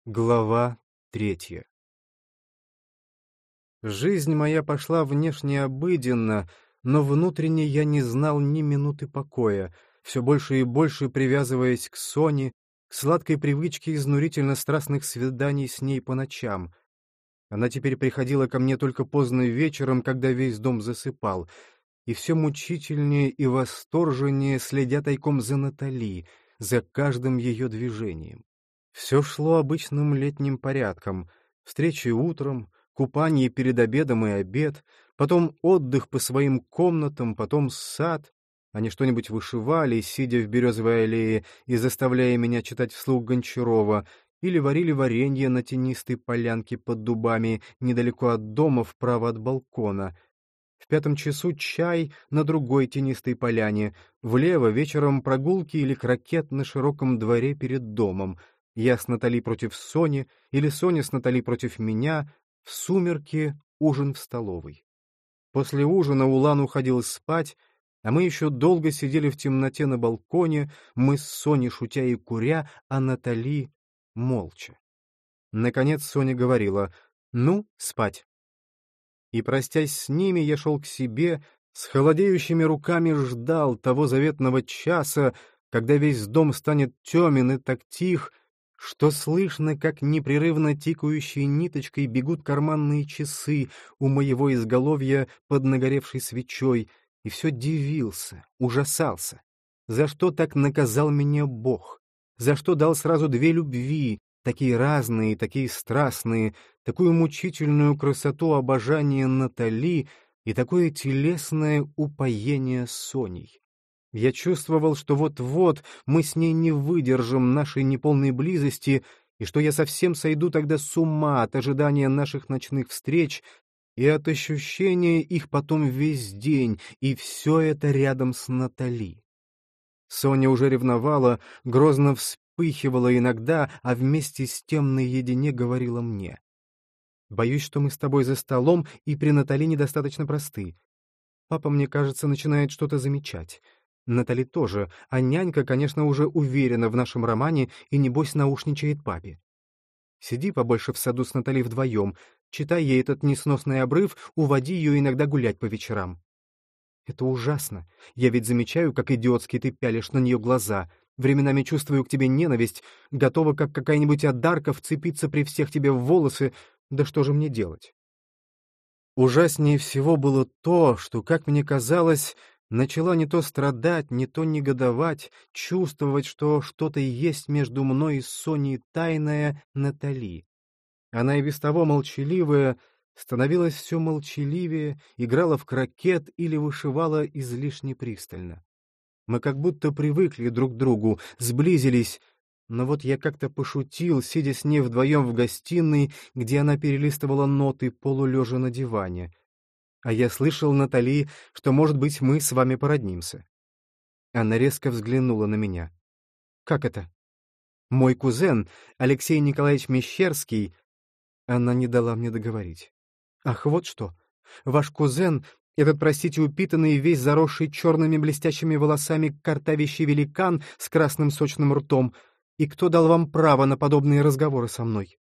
Глава 3. Жизнь моя пошла внешне обыденно, но внутренне я не знал ни минуты покоя, все больше и больше привязываясь к Соне, к сладкой привычке изнурительно страстных свиданий с ней по ночам. Она теперь приходила ко мне только поздно вечером, когда весь дом засыпал, и все мучительнее и восторженнее следя тайком за Натали, за каждым ее движением. Все шло обычным летним порядком: встречи утром, купание перед обедом и обед, потом отдых по своим комнатам, потом сад. Они что-нибудь вышивали, сидя в березовой аллее и заставляя меня читать вслух Гончарова, или варили варенье на тенистой полянке под дубами недалеко от дома, вправо от балкона. В 5 часу чай на другой тенистой поляне, влево вечером прогулки или крокет на широком дворе перед домом. Я с Натали против Сони, или Соня с Натали против меня, в сумерки ужин в столовой. После ужина Улан уходил спать, а мы еще долго сидели в темноте на балконе, мы с Соней шутя и куря, а Натали молча. Наконец Соня говорила: «Ну, спать». И, простясь с ними, я шел к себе, с холодеющими руками ждал того заветного часа, когда весь дом станет темен и так тих, что слышно, как непрерывно тикающей ниточкой бегут карманные часы у моего изголовья под нагоревшей свечой, и все дивился, ужасался. За что так наказал меня Бог? За что дал сразу две любви, такие разные, такие страстные, такую мучительную красоту обожания Натали и такое телесное упоение Соней? Я чувствовал, что вот-вот мы с ней не выдержим нашей неполной близости, и что я совсем сойду тогда с ума от ожидания наших ночных встреч и от ощущения их потом весь день, и все это рядом с Натали. Соня уже ревновала, грозно вспыхивала иногда, а вместе с тем наедине говорила мне: «Боюсь, что мы с тобой за столом и при Натали недостаточно просты. Папа, мне кажется, начинает что-то замечать. Натали тоже, а нянька, конечно, уже уверена в нашем романе и, небось, наушничает папе. Сиди побольше в саду с Натали вдвоем, читай ей этот несносный обрыв, уводи ее иногда гулять по вечерам». Это ужасно. Я ведь замечаю, как идиотски ты пялишь на нее глаза. Временами чувствую к тебе ненависть, готова, как какая-нибудь одарка, вцепиться при всех тебе в волосы. Да что же мне делать? Ужаснее всего было то, что, как мне казалось, начала не то страдать, не то негодовать, чувствовать, что что-то есть между мной и Соней тайная Натали. Она и без того молчаливая, становилась все молчаливее, играла в крокет или вышивала излишне пристально. Мы как будто привыкли друг к другу, сблизились, но вот я как-то пошутил, сидя с ней вдвоем в гостиной, где она перелистывала ноты, полулежа на диване. А я слышал, Натали, что, может быть, мы с вами породнимся. Она резко взглянула на меня. «Как это?» «Мой кузен, Алексей Николаевич Мещерский...» Она не дала мне договорить. «Ах, вот что! Ваш кузен, этот, простите, упитанный, весь заросший черными блестящими волосами картавящий великан с красным сочным ртом, и кто дал вам право на подобные разговоры со мной?»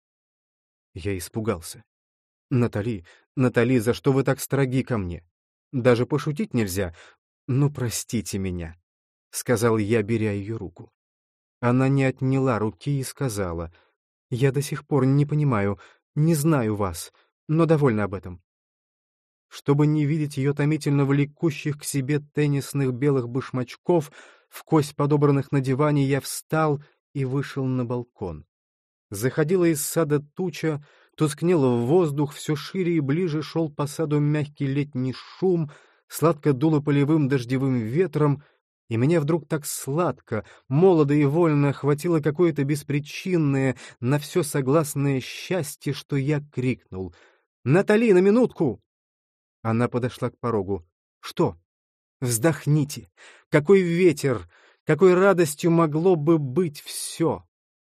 Я испугался. «Натали, Натали, за что вы так строги ко мне? Даже пошутить нельзя. Ну, простите меня», — сказал я, беря ее руку. Она не отняла руки и сказала: «Я до сих пор не понимаю, не знаю вас, но довольна об этом». Чтобы не видеть ее томительно влекущих к себе теннисных белых башмачков, вкось подобранных на диване, я встал и вышел на балкон. Заходила из сада туча, тускнело в воздух, все шире и ближе шел по саду мягкий летний шум, сладко дуло полевым дождевым ветром, и меня вдруг так сладко, молодо и вольно охватило какое-то беспричинное, на все согласное счастье, что я крикнул: «Натали, на минутку!» Она подошла к порогу. «Что? Вздохните! Какой ветер! Какой радостью могло бы быть все!»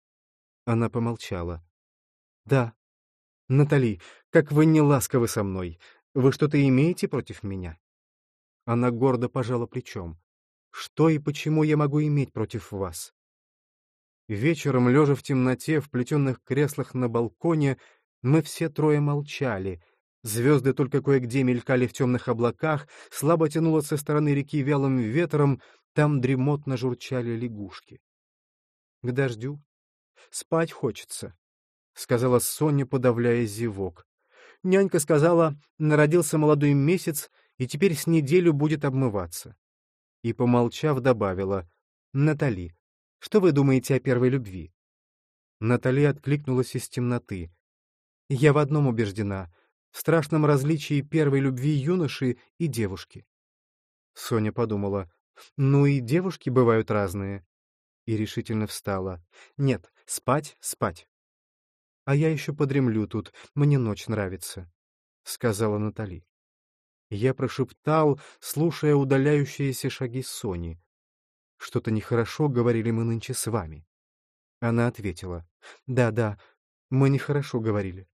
Она помолчала. «Да, Натали, как вы не ласковы со мной. Вы что-то имеете против меня?» Она гордо пожала плечом. «Что и почему я могу иметь против вас?» Вечером, лежа в темноте, в плетеных креслах на балконе, мы все трое молчали. Звезды только кое-где мелькали в темных облаках, слабо тянуло со стороны реки вялым ветром, там дремотно журчали лягушки. — К дождю. Спать хочется, — сказала Соня, подавляя зевок. Нянька сказала, народился молодой месяц, и теперь с неделю будет обмываться. И, помолчав, добавила: «Натали, что вы думаете о первой любви?» Натали откликнулась из темноты. «Я в одном убеждена — в страшном различии первой любви юноши и девушки». Соня подумала: «Ну и девушки бывают разные». И решительно встала. «Нет, спать, спать». «А я еще подремлю тут, мне ночь нравится», — сказала Натали. Я прошептал, слушая удаляющиеся шаги Сони. «Что-то нехорошо, говорили мы нынче с вами». Она ответила: «Да, мы нехорошо говорили».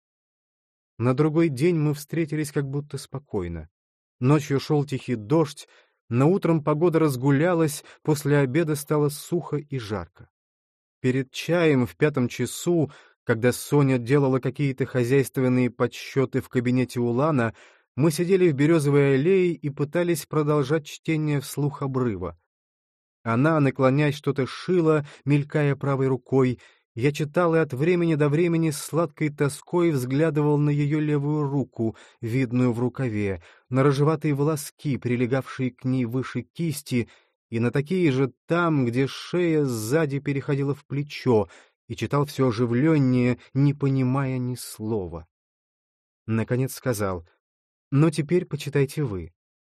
На другой день мы встретились как будто спокойно. Ночью шел тихий дождь, но утром погода разгулялась, после обеда стало сухо и жарко. Перед чаем в 5 часу, когда Соня делала какие-то хозяйственные подсчеты в кабинете Улана, мы сидели в березовой аллее и пытались продолжать чтение вслух обрыва. Она, наклоняясь, что-то шила, мелькая правой рукой. Я читал и от времени до времени с сладкой тоской взглядывал на ее левую руку, видную в рукаве, на рыжеватые волоски, прилегавшие к ней выше кисти, и на такие же там, где шея сзади переходила в плечо, и читал все оживленнее, не понимая ни слова. Наконец сказал: «Ну, теперь почитайте вы».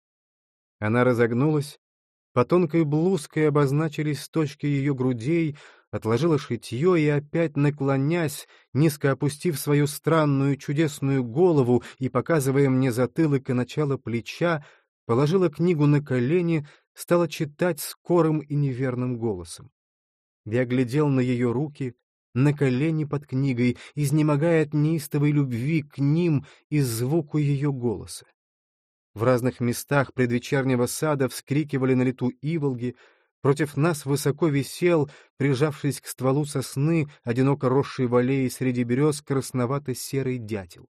Она разогнулась. По тонкой блузкой обозначились точки ее грудей, отложила шитье и опять, наклонясь, низко опустив свою странную чудесную голову и показывая мне затылок и начало плеча, положила книгу на колени, стала читать скорым и неверным голосом. Я глядел на ее руки, на колени под книгой, изнемогая от неистовой любви к ним и звуку ее голоса. В разных местах предвечернего сада вскрикивали на лету иволги, против нас высоко висел, прижавшись к стволу сосны, одиноко росший в аллее среди берез, красновато-серый дятел.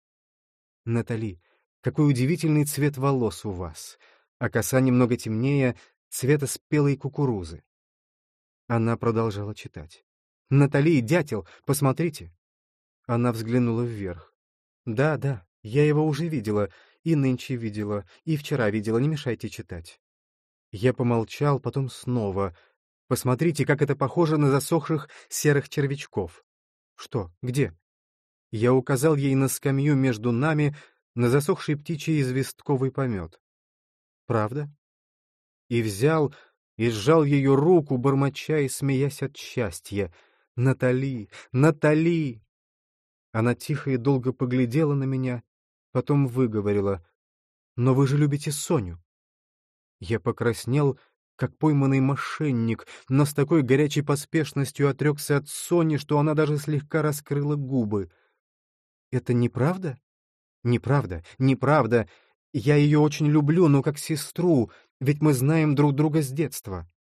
«Натали, какой удивительный цвет волос у вас, а коса немного темнее, цвета спелой кукурузы». Она продолжала читать. «Натали, дятел, посмотрите». Она взглянула вверх. Да, я его уже видела, и нынче видела, и вчера видела, не мешайте читать». Я помолчал, потом снова. «Посмотрите, как это похоже на засохших серых червячков». «Что? Где?» Я указал ей на скамью между нами, на засохший птичий известковый помет. «Правда?» И взял, и сжал ее руку, бормоча и смеясь от счастья. «Натали! Натали!» Она тихо и долго поглядела на меня, потом выговорила: «Но вы же любите Соню». Я покраснел, как пойманный мошенник, но с такой горячей поспешностью отрекся от Сони, что она даже слегка раскрыла губы. «Это неправда?» «Неправда, неправда. Я ее очень люблю, но как сестру, ведь мы знаем друг друга с детства».